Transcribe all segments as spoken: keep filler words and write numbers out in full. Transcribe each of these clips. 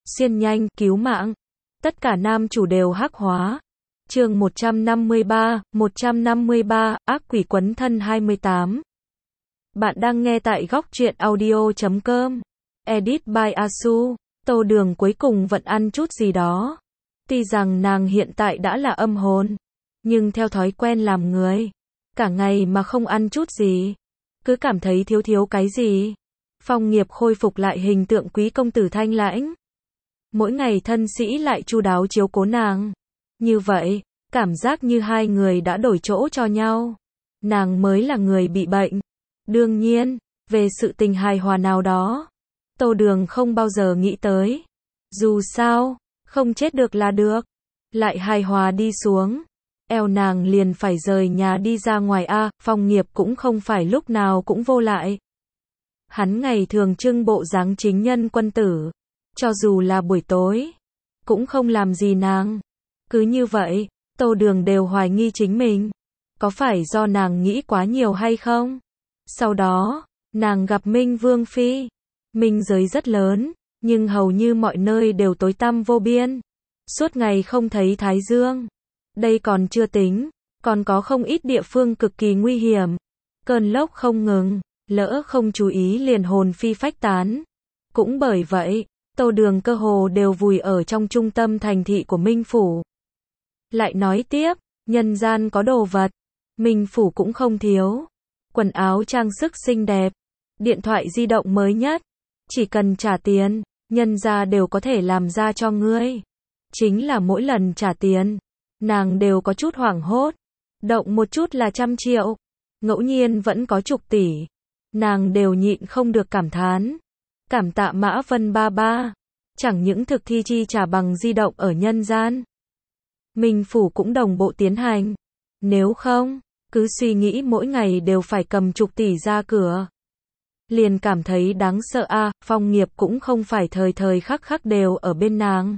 xuyên nhanh, cứu mạng. Tất cả nam chủ đều hắc hóa. Chương một trăm năm mươi ba, một trăm năm mươi ba, ác quỷ quấn thân hai mươi tám. Bạn đang nghe tại góc truyện audio chấm com. Edit by Asu. Tô Đường cuối cùng vẫn ăn chút gì đó. Tuy rằng nàng hiện tại đã là âm hồn, nhưng theo thói quen làm người, cả ngày mà không ăn chút gì, cứ cảm thấy thiếu thiếu cái gì. Phong Nghiệp khôi phục lại hình tượng quý công tử thanh lãnh. Mỗi ngày thân sĩ lại chu đáo chiếu cố nàng. Như vậy, cảm giác như hai người đã đổi chỗ cho nhau. Nàng mới là người bị bệnh. Đương nhiên, về sự tình hài hòa nào đó, Tô Đường không bao giờ nghĩ tới. Dù sao, không chết được là được. Lại hài hòa đi xuống, eo nàng liền phải rời nhà đi ra ngoài a. Phong Nghiệp cũng không phải lúc nào cũng vô lại. Hắn ngày thường trưng bộ dáng chính nhân quân tử, cho dù là buổi tối, cũng không làm gì nàng. Cứ như vậy, Tô Đường đều hoài nghi chính mình. Có phải do nàng nghĩ quá nhiều hay không? Sau đó, nàng gặp Minh Vương Phi. Minh giới rất lớn, nhưng hầu như mọi nơi đều tối tăm vô biên. Suốt ngày không thấy thái dương. Đây còn chưa tính, còn có không ít địa phương cực kỳ nguy hiểm. Cơn lốc không ngừng, lỡ không chú ý liền hồn phi phách tán. Cũng bởi vậy, Tô Đường cơ hồ đều vùi ở trong trung tâm thành thị của Minh Phủ. Lại nói tiếp, nhân gian có đồ vật, Minh Phủ cũng không thiếu. Quần áo trang sức xinh đẹp, điện thoại di động mới nhất, chỉ cần trả tiền, nhân gia đều có thể làm ra cho ngươi. Chính là mỗi lần trả tiền, nàng đều có chút hoảng hốt. Động một chút là trăm triệu, ngẫu nhiên vẫn có chục tỷ. Nàng đều nhịn không được cảm thán. Cảm tạ Mã Vân ba ba, chẳng những thực thi chi trả bằng di động ở nhân gian, Minh Phủ cũng đồng bộ tiến hành. Nếu không, cứ suy nghĩ mỗi ngày đều phải cầm chục tỷ ra cửa, liền cảm thấy đáng sợ a. À, Phong Nghiệp cũng không phải thời thời khắc khắc đều ở bên nàng.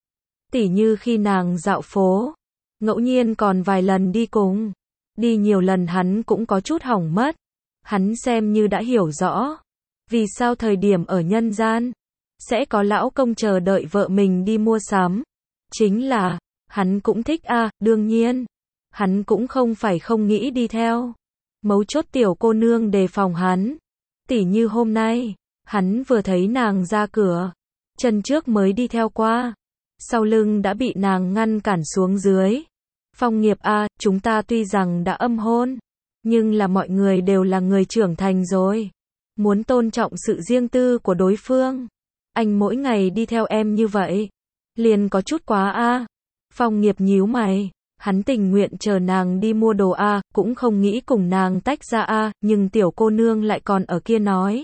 Tỉ như khi nàng dạo phố, ngẫu nhiên còn vài lần đi cùng. Đi nhiều lần hắn cũng có chút hỏng mất. Hắn xem như đã hiểu rõ vì sao thời điểm ở nhân gian sẽ có lão công chờ đợi vợ mình đi mua sắm. Chính là, hắn cũng thích a. À, đương nhiên, hắn cũng không phải không nghĩ đi theo. Mấu chốt tiểu cô nương đề phòng hắn. Tỉ như hôm nay, hắn vừa thấy nàng ra cửa, chân trước mới đi theo qua, sau lưng đã bị nàng ngăn cản xuống dưới. Phong Nghiệp a, à, chúng ta tuy rằng đã âm hôn, nhưng là mọi người đều là người trưởng thành rồi. Muốn tôn trọng sự riêng tư của đối phương. Anh mỗi ngày đi theo em như vậy, liền có chút quá a. À. Phong Nghiệp nhíu mày, hắn tình nguyện chờ nàng đi mua đồ a, à, cũng không nghĩ cùng nàng tách ra a, à, nhưng tiểu cô nương lại còn ở kia nói.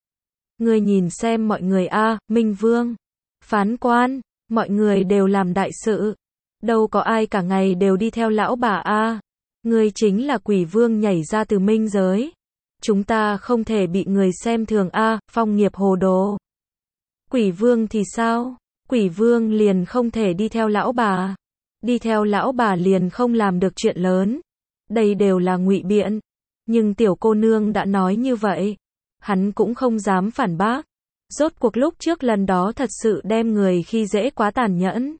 Ngươi nhìn xem mọi người a, à, Minh Vương, phán quan, mọi người đều làm đại sự. Đâu có ai cả ngày đều đi theo lão bà a. À. Ngươi chính là quỷ vương nhảy ra từ minh giới. Chúng ta không thể bị người xem thường a. À, Phong Nghiệp hồ đồ. Quỷ vương thì sao? Quỷ vương liền không thể đi theo lão bà. Đi theo lão bà liền không làm được chuyện lớn. Đây đều là ngụy biện. Nhưng tiểu cô nương đã nói như vậy, hắn cũng không dám phản bác. Rốt cuộc lúc trước lần đó thật sự đem người khi dễ quá tàn nhẫn.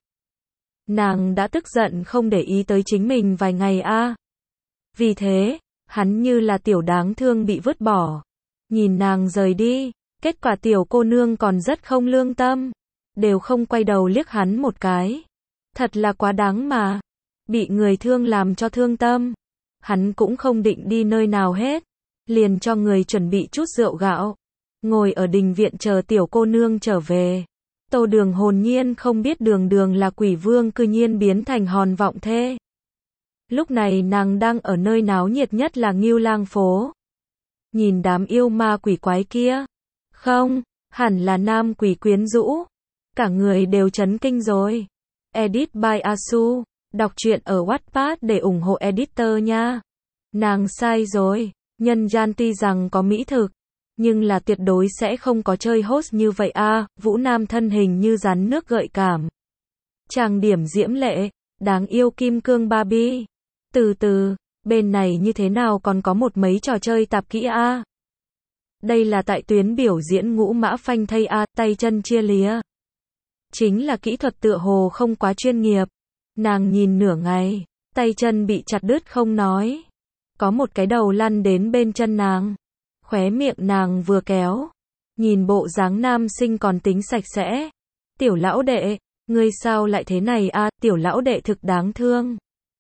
Nàng đã tức giận không để ý tới chính mình vài ngày a. À. Vì thế, hắn như là tiểu đáng thương bị vứt bỏ. Nhìn nàng rời đi, kết quả tiểu cô nương còn rất không lương tâm. Đều không quay đầu liếc hắn một cái. Thật là quá đáng mà. Bị người thương làm cho thương tâm. Hắn cũng không định đi nơi nào hết. Liền cho người chuẩn bị chút rượu gạo. Ngồi ở đình viện chờ tiểu cô nương trở về. Tô Đường hồn nhiên không biết Đường Đường là quỷ vương cư nhiên biến thành hòn vọng thê. Lúc này nàng đang ở nơi náo nhiệt nhất là Ngưu Lang phố. Nhìn đám yêu ma quỷ quái kia. Không, hẳn là nam quỷ quyến rũ. Cả người đều chấn kinh rồi. Edit by Asu. Đọc truyện ở Wattpad để ủng hộ editor nha. Nàng sai rồi. Nhân gian tuy rằng có mỹ thực, nhưng là tuyệt đối sẽ không có chơi host như vậy a. À, Vũ Nam thân hình như rắn nước gợi cảm. Trang điểm diễm lệ, đáng yêu kim cương Barbie. Từ từ, bên này như thế nào còn có một mấy trò chơi tạp kỹ a. À? Đây là tại tuyến biểu diễn ngũ mã phanh thây a, à, tay chân chia lìa. Chính là kỹ thuật tựa hồ không quá chuyên nghiệp. Nàng nhìn nửa ngày, tay chân bị chặt đứt không nói. Có một cái đầu lăn đến bên chân nàng. Khóe miệng nàng vừa kéo. Nhìn bộ dáng nam sinh còn tính sạch sẽ. Tiểu lão đệ, ngươi sao lại thế này a? Tiểu lão đệ thực đáng thương.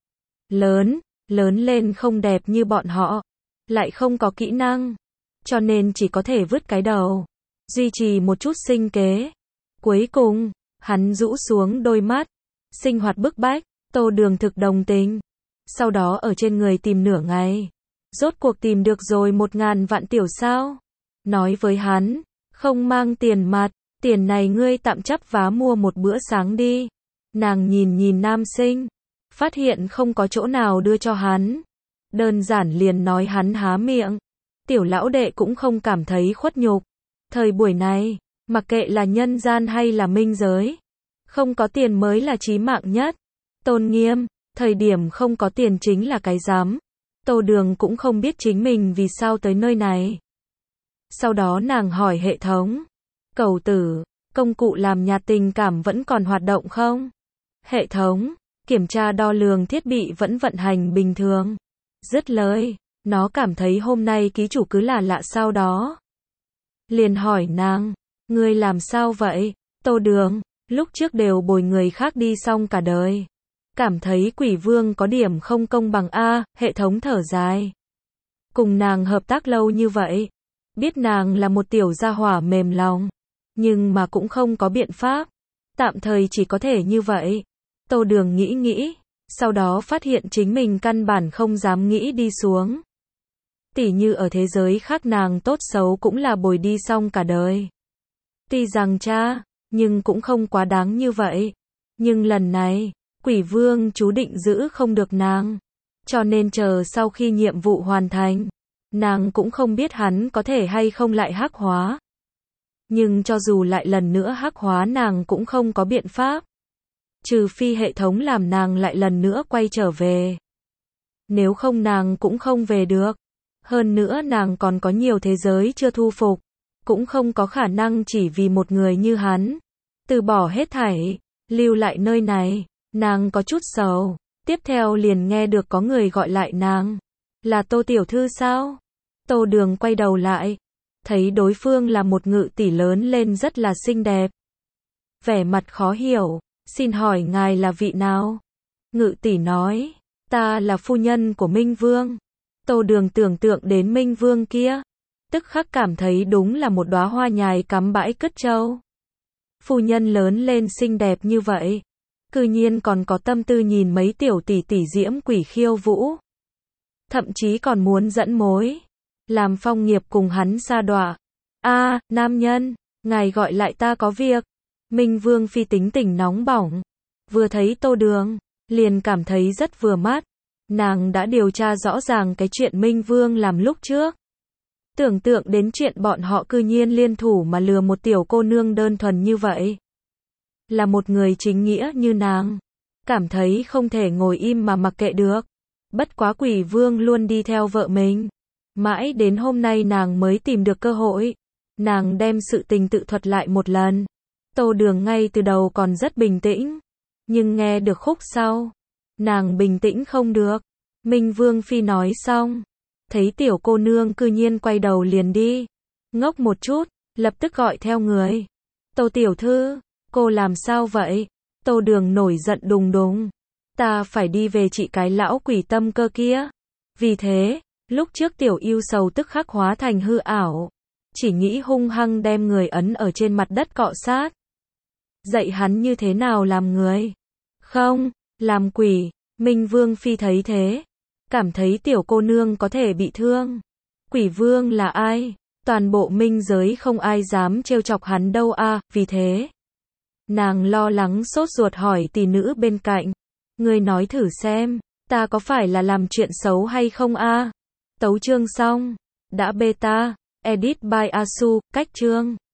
Lớn, lớn lên không đẹp như bọn họ. Lại không có kỹ năng. Cho nên chỉ có thể vứt cái đầu. Duy trì một chút sinh kế. Cuối cùng, hắn rũ xuống đôi mắt. Sinh hoạt bức bách, Tô Đường thực đồng tình. Sau đó ở trên người tìm nửa ngày. Rốt cuộc tìm được rồi một ngàn vạn tiểu sao. Nói với hắn, không mang tiền mặt, tiền này ngươi tạm chấp vá mua một bữa sáng đi. Nàng nhìn nhìn nam sinh, phát hiện không có chỗ nào đưa cho hắn. Đơn giản liền nói hắn há miệng. Tiểu lão đệ cũng không cảm thấy khuất nhục. Thời buổi này, mặc kệ là nhân gian hay là minh giới, không có tiền mới là chí mạng nhất. Tôn nghiêm, thời điểm không có tiền chính là cái rắm. Tô Đường cũng không biết chính mình vì sao tới nơi này. Sau đó nàng hỏi hệ thống. Cầu tử, công cụ làm nhạt tình cảm vẫn còn hoạt động không? Hệ thống, kiểm tra đo lường thiết bị vẫn vận hành bình thường. Dứt lời, nó cảm thấy hôm nay ký chủ cứ là lạ sao đó. Liền hỏi nàng, ngươi làm sao vậy? Tô Đường, lúc trước đều bồi người khác đi xong cả đời. Cảm thấy quỷ vương có điểm không công bằng a. Hệ thống thở dài. Cùng nàng hợp tác lâu như vậy, biết nàng là một tiểu gia hỏa mềm lòng, nhưng mà cũng không có biện pháp. Tạm thời chỉ có thể như vậy. Tô Đường nghĩ nghĩ, sau đó phát hiện chính mình căn bản không dám nghĩ đi xuống. Tỉ như ở thế giới khác nàng tốt xấu cũng là bồi đi xong cả đời. Tuy rằng cha, nhưng cũng không quá đáng như vậy. Nhưng lần này, quỷ vương chú định giữ không được nàng. Cho nên chờ sau khi nhiệm vụ hoàn thành, nàng cũng không biết hắn có thể hay không lại hắc hóa. Nhưng cho dù lại lần nữa hắc hóa nàng cũng không có biện pháp. Trừ phi hệ thống làm nàng lại lần nữa quay trở về. Nếu không nàng cũng không về được. Hơn nữa nàng còn có nhiều thế giới chưa thu phục. Cũng không có khả năng chỉ vì một người như hắn. Từ bỏ hết thảy, lưu lại nơi này. Nàng có chút sầu. Tiếp theo liền nghe được có người gọi lại nàng. Là Tô tiểu thư sao? Tô Đường quay đầu lại. Thấy đối phương là một ngự tỷ lớn lên rất là xinh đẹp. Vẻ mặt khó hiểu. Xin hỏi ngài là vị nào? Ngự tỷ nói. Ta là phu nhân của Minh Vương. Tô Đường tưởng tượng đến Minh Vương kia. Tức khắc cảm thấy đúng là một đóa hoa nhài cắm bãi cất trâu. Phu nhân lớn lên xinh đẹp như vậy. Cư nhiên còn có tâm tư nhìn mấy tiểu tỷ tỷ diễm quỷ khiêu vũ. Thậm chí còn muốn dẫn mối. Làm Phong Nghiệp cùng hắn sa đọa. A, nam nhân, ngài gọi lại ta có việc. Minh Vương phi tính tình nóng bỏng. Vừa thấy Tô Đường, liền cảm thấy rất vừa mắt. Nàng đã điều tra rõ ràng cái chuyện Minh Vương làm lúc trước. Tưởng tượng đến chuyện bọn họ cư nhiên liên thủ mà lừa một tiểu cô nương đơn thuần như vậy. Là một người chính nghĩa như nàng. Cảm thấy không thể ngồi im mà mặc kệ được. Bất quá quỷ vương luôn đi theo vợ mình. Mãi đến hôm nay nàng mới tìm được cơ hội. Nàng đem sự tình tự thuật lại một lần. Tô Đường ngay từ đầu còn rất bình tĩnh. Nhưng nghe được khúc sau. Nàng bình tĩnh không được. Minh Vương phi nói xong. Thấy tiểu cô nương cư nhiên quay đầu liền đi. Ngốc một chút, lập tức gọi theo người. Tô tiểu thư, cô làm sao vậy? Tô Đường nổi giận đùng đùng. Ta phải đi về trị cái lão quỷ tâm cơ kia. Vì thế, lúc trước tiểu yêu sầu tức khắc hóa thành hư ảo. Chỉ nghĩ hung hăng đem người ấn ở trên mặt đất cọ sát. Dạy hắn như thế nào làm người? Không, làm quỷ. Minh Vương phi thấy thế. Cảm thấy tiểu cô nương có thể bị thương. Quỷ vương là ai? Toàn bộ minh giới không ai dám trêu chọc hắn đâu a. À, vì thế. Nàng lo lắng sốt ruột hỏi tỷ nữ bên cạnh. Ngươi nói thử xem, ta có phải là làm chuyện xấu hay không a? À? Tấu chương xong. Đã beta, edit by Asu, cách chương.